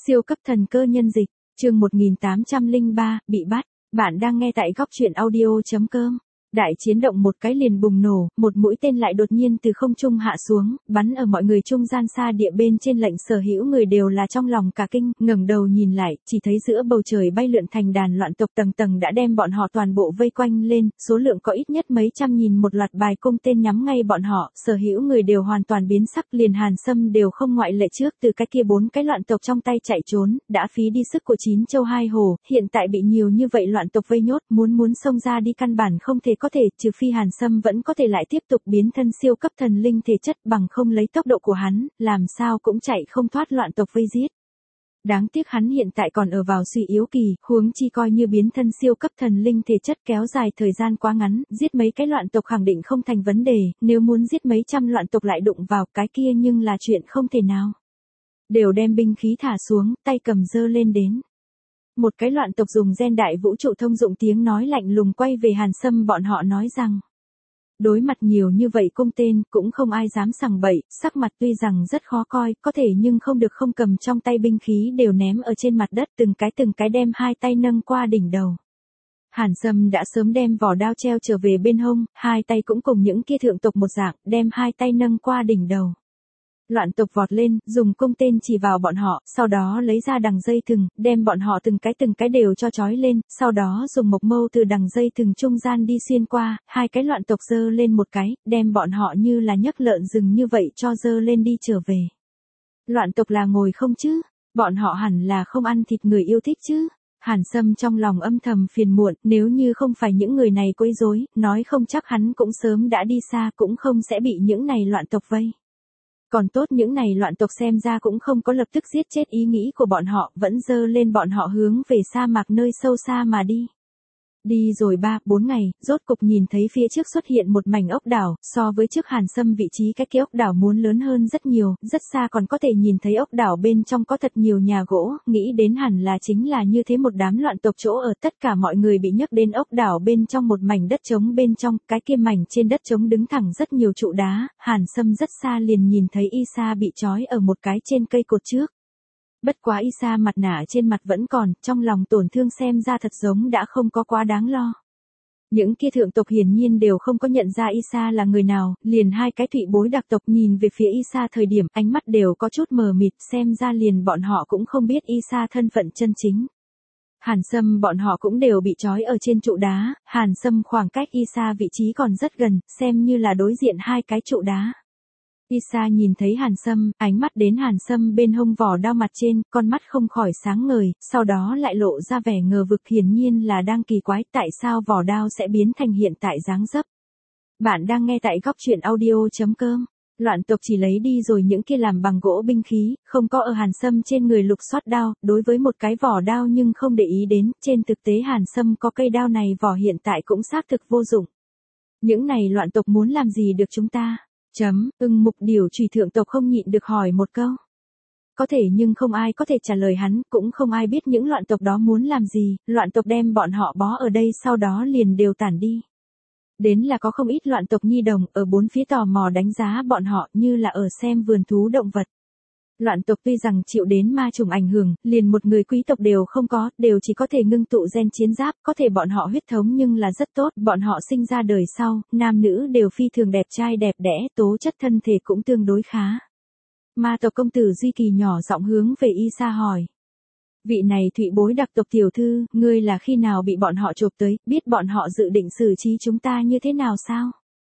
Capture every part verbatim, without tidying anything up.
Siêu cấp thần cơ nhân dịch, chương một nghìn tám trăm lẻ ba, bị bắt. Bạn đang nghe tại góc truyện audio.com. Đại chiến động một cái liền bùng nổ, một mũi tên lại đột nhiên từ không trung hạ xuống, bắn ở mọi người trung gian xa địa bên trên, lệnh sở hữu người đều là trong lòng cả kinh, ngẩng đầu nhìn lại, chỉ thấy giữa bầu trời bay lượn thành đàn loạn tộc tầng tầng đã đem bọn họ toàn bộ vây quanh lên, số lượng có ít nhất mấy trăm nghìn, một loạt bài cung tên nhắm ngay bọn họ, sở hữu người đều hoàn toàn biến sắc, liền Hàn Sâm đều không ngoại lệ, trước từ cái kia bốn cái loạn tộc trong tay chạy trốn, đã phí đi sức của chín châu hai hồ, hiện tại bị nhiều như vậy loạn tộc vây nhốt, muốn muốn xông ra đi căn bản không thể có thể, trừ phi Hàn Sâm vẫn có thể lại tiếp tục biến thân siêu cấp thần linh thể chất, bằng không lấy tốc độ của hắn, làm sao cũng chạy không thoát loạn tộc vây giết. Đáng tiếc hắn hiện tại còn ở vào suy yếu kỳ, huống chi coi như biến thân siêu cấp thần linh thể chất kéo dài thời gian quá ngắn, giết mấy cái loạn tộc khẳng định không thành vấn đề, nếu muốn giết mấy trăm loạn tộc lại đụng vào cái kia nhưng là chuyện không thể nào. Đều đem binh khí thả xuống, tay cầm giơ lên đến. Một cái loạn tộc dùng gen đại vũ trụ thông dụng tiếng nói lạnh lùng quay về Hàn Sâm bọn họ nói rằng. Đối mặt nhiều như vậy cung tên, cũng không ai dám sằng bậy, sắc mặt tuy rằng rất khó coi, có thể nhưng không được không cầm trong tay binh khí đều ném ở trên mặt đất, từng cái từng cái đem hai tay nâng qua đỉnh đầu. Hàn Sâm đã sớm đem vỏ đao treo trở về bên hông, hai tay cũng cùng những kia thượng tộc một dạng, đem hai tay nâng qua đỉnh đầu. Loạn tộc vọt lên, dùng cung tên chỉ vào bọn họ, sau đó lấy ra đằng dây thừng, đem bọn họ từng cái từng cái đều cho trói lên, sau đó dùng mộc mâu từ đằng dây thừng trung gian đi xuyên qua, hai cái loạn tộc giơ lên một cái, đem bọn họ như là nhấc lợn rừng như vậy cho giơ lên đi trở về. Loạn tộc là ngồi không chứ? Bọn họ hẳn là không ăn thịt người yêu thích chứ? Hàn Sâm trong lòng âm thầm phiền muộn, nếu như không phải những người này quấy rối, nói không chắc hắn cũng sớm đã đi xa, cũng không sẽ bị những này loạn tộc vây. Còn tốt những này loạn tộc xem ra cũng không có lập tức giết chết ý nghĩ của bọn họ, vẫn dơ lên bọn họ hướng về sa mạc nơi sâu xa mà đi. Đi rồi ba, bốn ngày, rốt cục nhìn thấy phía trước xuất hiện một mảnh ốc đảo, so với trước Hàn Sâm vị trí cái kia ốc đảo muốn lớn hơn rất nhiều, rất xa còn có thể nhìn thấy ốc đảo bên trong có thật nhiều nhà gỗ, nghĩ đến hẳn là chính là như thế một đám loạn tộc chỗ ở, tất cả mọi người bị nhấc đến ốc đảo bên trong một mảnh đất trống bên trong, cái kia mảnh trên đất trống đứng thẳng rất nhiều trụ đá, Hàn Sâm rất xa liền nhìn thấy Isa bị trói ở một cái trên cây cột trước. Bất quá Isa mặt nạ trên mặt vẫn còn, trong lòng tổn thương xem ra thật giống đã không có quá đáng lo. Những kia thượng tộc hiển nhiên đều không có nhận ra Isa là người nào, liền hai cái thụy bối đặc tộc nhìn về phía Isa thời điểm ánh mắt đều có chút mờ mịt, xem ra liền bọn họ cũng không biết Isa thân phận chân chính. Hàn Sâm bọn họ cũng đều bị trói ở trên trụ đá, Hàn Sâm khoảng cách Isa vị trí còn rất gần, xem như là đối diện hai cái trụ đá. Isa nhìn thấy Hàn Sâm, ánh mắt đến Hàn Sâm bên hông vỏ đao mặt trên, con mắt không khỏi sáng ngời, sau đó lại lộ ra vẻ ngờ vực, hiển nhiên là đang kỳ quái tại sao vỏ đao sẽ biến thành hiện tại dáng dấp. Bạn đang nghe tại góc truyện audio.com. Loạn tộc chỉ lấy đi rồi những kia làm bằng gỗ binh khí, không có ở Hàn Sâm trên người lục soát đao, đối với một cái vỏ đao nhưng không để ý đến, trên thực tế Hàn Sâm có cây đao này vỏ hiện tại cũng xác thực vô dụng. Những này loạn tộc muốn làm gì được chúng ta? Chấm, ưng mục điểu trùy thượng tộc không nhịn được hỏi một câu. Có thể nhưng không ai có thể trả lời hắn, cũng không ai biết những loạn tộc đó muốn làm gì, loạn tộc đem bọn họ bó ở đây sau đó liền đều tản đi. Đến là có không ít loạn tộc nhi đồng ở bốn phía tò mò đánh giá bọn họ như là ở xem vườn thú động vật. Loạn tộc tuy rằng chịu đến ma trùng ảnh hưởng, liền một người quý tộc đều không có, đều chỉ có thể ngưng tụ gen chiến giáp, có thể bọn họ huyết thống nhưng là rất tốt, bọn họ sinh ra đời sau, nam nữ đều phi thường đẹp trai đẹp đẽ, tố chất thân thể cũng tương đối khá. Ma tộc công tử Duy Kỳ nhỏ giọng hướng về Isa hỏi. Vị này thụy bối đặc tộc tiểu thư, ngươi là khi nào bị bọn họ chộp tới, biết bọn họ dự định xử trí chúng ta như thế nào sao?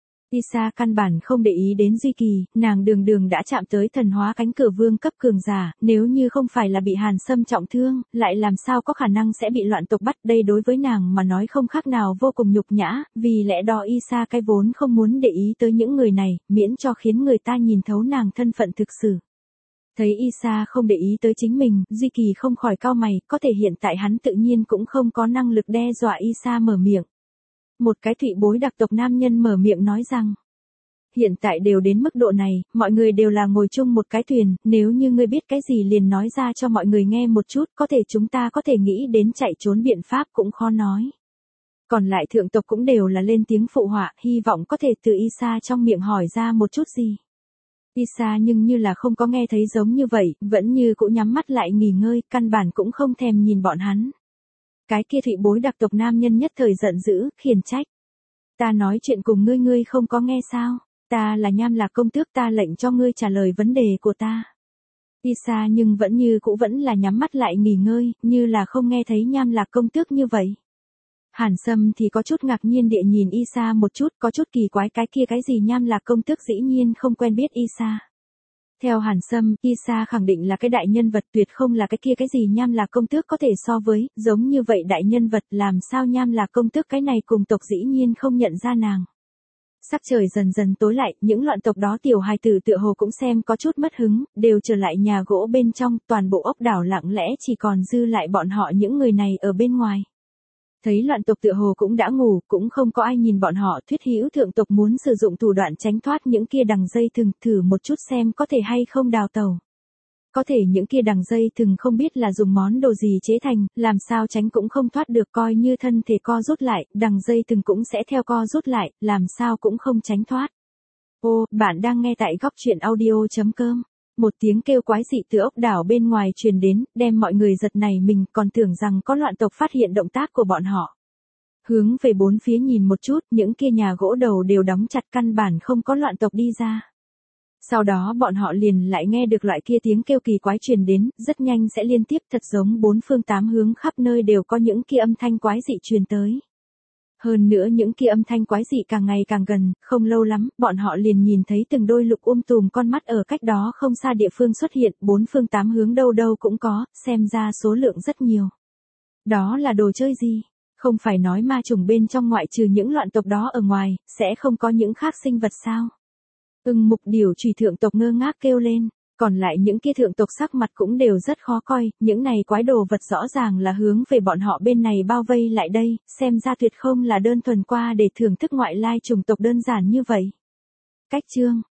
Isa căn bản không để ý đến Duy Kỳ, nàng đường đường đã chạm tới thần hóa cánh cửa vương cấp cường giả, nếu như không phải là bị Hàn Sâm trọng thương, lại làm sao có khả năng sẽ bị loạn tộc bắt, đây đối với nàng mà nói không khác nào vô cùng nhục nhã, vì lẽ đó Isa cái vốn không muốn để ý tới những người này, miễn cho khiến người ta nhìn thấu nàng thân phận thực sự. Thấy Isa không để ý tới chính mình, Duy Kỳ không khỏi cau mày, có thể hiện tại hắn tự nhiên cũng không có năng lực đe dọa Isa mở miệng. Một cái thụy bối đặc tộc nam nhân mở miệng nói rằng, hiện tại đều đến mức độ này, mọi người đều là ngồi chung một cái thuyền, nếu như ngươi biết cái gì liền nói ra cho mọi người nghe một chút, có thể chúng ta có thể nghĩ đến chạy trốn biện pháp cũng khó nói. Còn lại thượng tộc cũng đều là lên tiếng phụ họa, hy vọng có thể từ Isa trong miệng hỏi ra một chút gì. Isa nhưng như là không có nghe thấy giống như vậy, vẫn như cũ nhắm mắt lại nghỉ ngơi, căn bản cũng không thèm nhìn bọn hắn. Cái kia thụy bối đặc tộc nam nhân nhất thời giận dữ, khiển trách. Ta nói chuyện cùng ngươi ngươi không có nghe sao, ta là Nham Lạc công tước, ta lệnh cho ngươi trả lời vấn đề của ta. Isa nhưng vẫn như cũ vẫn là nhắm mắt lại nghỉ ngơi, như là không nghe thấy Nham Lạc công tước như vậy. Hàn Sâm thì có chút ngạc nhiên địa nhìn Isa một chút, có chút kỳ quái cái kia cái gì Nham Lạc công tước dĩ nhiên không quen biết Isa. Theo Hàn Sâm, Isa khẳng định là cái đại nhân vật, tuyệt không là cái kia cái gì Nham Lạc công tước có thể so với, giống như vậy đại nhân vật, làm sao Nham Lạc công tước cái này cùng tộc dĩ nhiên không nhận ra nàng. Sắc trời dần dần tối lại, những loạn tộc đó tiểu hài tử tựa hồ cũng xem có chút mất hứng, đều trở lại nhà gỗ bên trong, toàn bộ ốc đảo lặng lẽ chỉ còn dư lại bọn họ những người này ở bên ngoài. Thấy loạn tộc tựa hồ cũng đã ngủ, cũng không có ai nhìn bọn họ, Thuyết Hữu thượng tộc muốn sử dụng thủ đoạn tránh thoát những kia đằng dây thừng, thử một chút xem có thể hay không đào tẩu. Có thể những kia đằng dây thừng không biết là dùng món đồ gì chế thành, làm sao tránh cũng không thoát được, coi như thân thể co rút lại, đằng dây thừng cũng sẽ theo co rút lại, làm sao cũng không tránh thoát. Ô, bạn đang nghe tại góc truyện audio chấm com. Một tiếng kêu quái dị từ ốc đảo bên ngoài truyền đến, đem mọi người giật nảy mình, còn tưởng rằng có loạn tộc phát hiện động tác của bọn họ. Hướng về bốn phía nhìn một chút, những kia nhà gỗ đầu đều đóng chặt, căn bản không có loạn tộc đi ra. Sau đó bọn họ liền lại nghe được loại kia tiếng kêu kỳ quái truyền đến, rất nhanh sẽ liên tiếp, thật giống bốn phương tám hướng khắp nơi đều có những kia âm thanh quái dị truyền tới. Hơn nữa những kia âm thanh quái dị càng ngày càng gần, không lâu lắm, bọn họ liền nhìn thấy từng đôi lục um tùm con mắt ở cách đó không xa địa phương xuất hiện, bốn phương tám hướng đâu đâu cũng có, xem ra số lượng rất nhiều. Đó là đồ chơi gì? Không phải nói ma trùng bên trong ngoại trừ những loạn tộc đó ở ngoài, sẽ không có những khác sinh vật sao? Ưng Mục Điểu Chùy thượng tộc ngơ ngác kêu lên, còn lại những kia thượng tộc sắc mặt cũng đều rất khó coi, những này quái đồ vật rõ ràng là hướng về bọn họ bên này bao vây lại đây, xem ra tuyệt không là đơn thuần qua để thưởng thức ngoại lai chủng tộc đơn giản như vậy. Cách chương